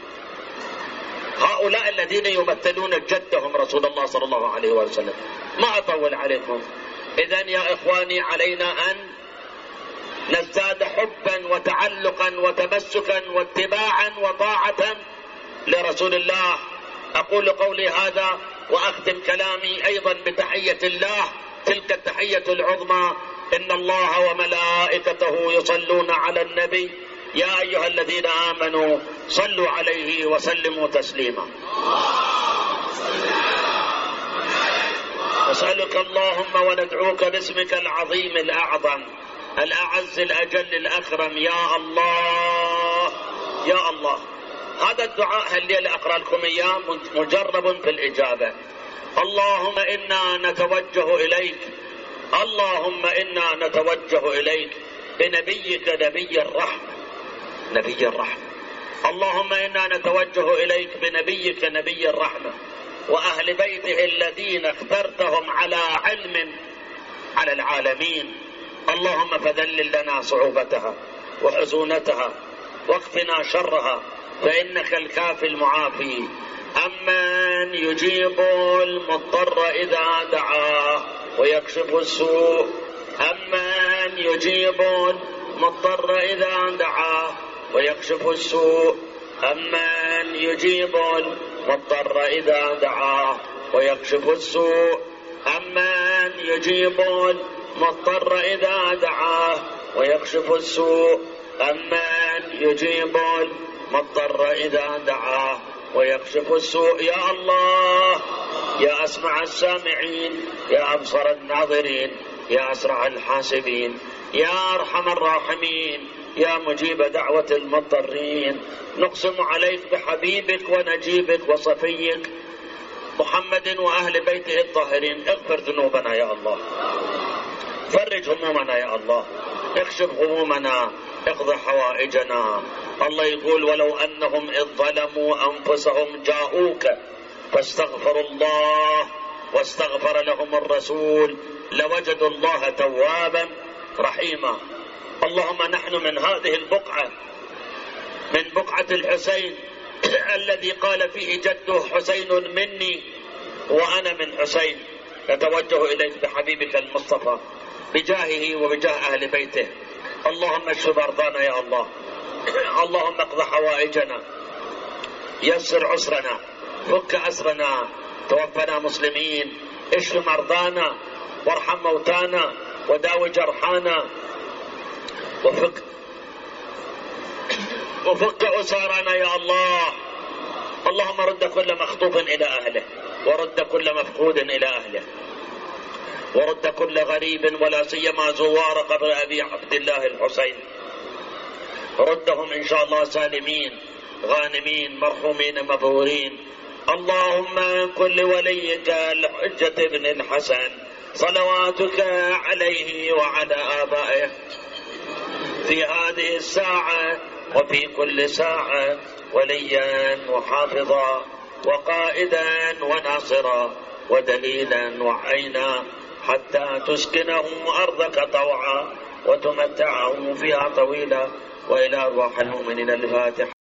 B: هؤلاء الذين يمثلون جدهم رسول الله صلى الله عليه وسلم. ما أطول عليكم. إذن يا إخواني علينا أن نزداد حبا وتعلقا وتمسكا واتباعا وطاعة لرسول الله. أقول قولي هذا وأختم كلامي أيضا بتحية الله، تلك التحية العظمى: إن الله وملائكته يصلون على النبي يا أيها الذين آمنوا صلوا عليه وسلموا تسليما. نسألك اللهم وندعوك باسمك العظيم الأعظم الأعز الأجل الأكرم يا الله يا الله. هذا الدعاء هالليلة أقرأ لكم إياه مجرب في الإجابة. اللهم إنا نتوجه إليك، اللهم إنا نتوجه إليك بنبيك نبي الرحمة، نبي الرحمة. اللهم إنا نتوجه إليك بنبيك نبي الرحمة وأهل بيته الذين اخترتهم على علم على العالمين. اللهم فذلل لنا صعوبتها وحزونتها واكفنا شرها فإنك الكافي المعافي. أمن يجيب المضطر إذا دعاه ويكشف السوء، أمن يجيب المضطر إذا دعاه ويكشف السوء، أمن يجيب المضطر إذا دعاه ويكشف السوء، أمن يجيب المضطر إذا دعاه ويكشف السوء، أمن يجيب المضطر إذا دعاه ويكشف السوء. يا الله يا أسمع السامعين، يا أبصر الناظرين، يا أسرع الحاسبين، يا أرحم الراحمين، يا مجيب دعوة المضطرين، نقسم عليك بحبيبك ونجيبك وصفيك محمد وأهل بيته الطاهرين. اغفر ذنوبنا يا الله، فرج همومنا يا الله، اكشف غمومنا، اقضي حوائجنا. الله يقول: ولو أنهم إذ ظلموا أنفسهم جاءوك فاستغفروا الله واستغفر لهم الرسول لوجدوا الله توابا رحيما. اللهم نحن من هذه البقعة، من بقعة الحسين الذي قال فيه جده: حسين مني وأنا من حسين، نتوجه إليك بحبيبك المصطفى بجاهه وبجاه أهل بيته. اللهم اشف مرضانا يا الله، اللهم اقض حوائجنا، يسر عسرنا، فك أسرنا، توفنا مسلمين، اشف مرضانا وارحم موتانا وداوي جرحانا وفك أسارنا يا الله. اللهم رد كل مخطوف إلى أهله، ورد كل مفقود إلى أهله، ورد كل غريب ولا سيما زوار قبر أبي عبد الله الحسين، ردهم إن شاء الله سالمين غانمين مرحومين مبرورين. اللهم كن لوليك الحجة بن الحسن صلواتك عليه وعلى آبائه في هذه الساعة وفي كل ساعة وليا وحافظا وقائدا وناصرا ودليلا وعينا، حتى تسكنه أرضك طوعا وتمتعه فيها طويلا. وإلى أرواح المؤمنين الفاتحة.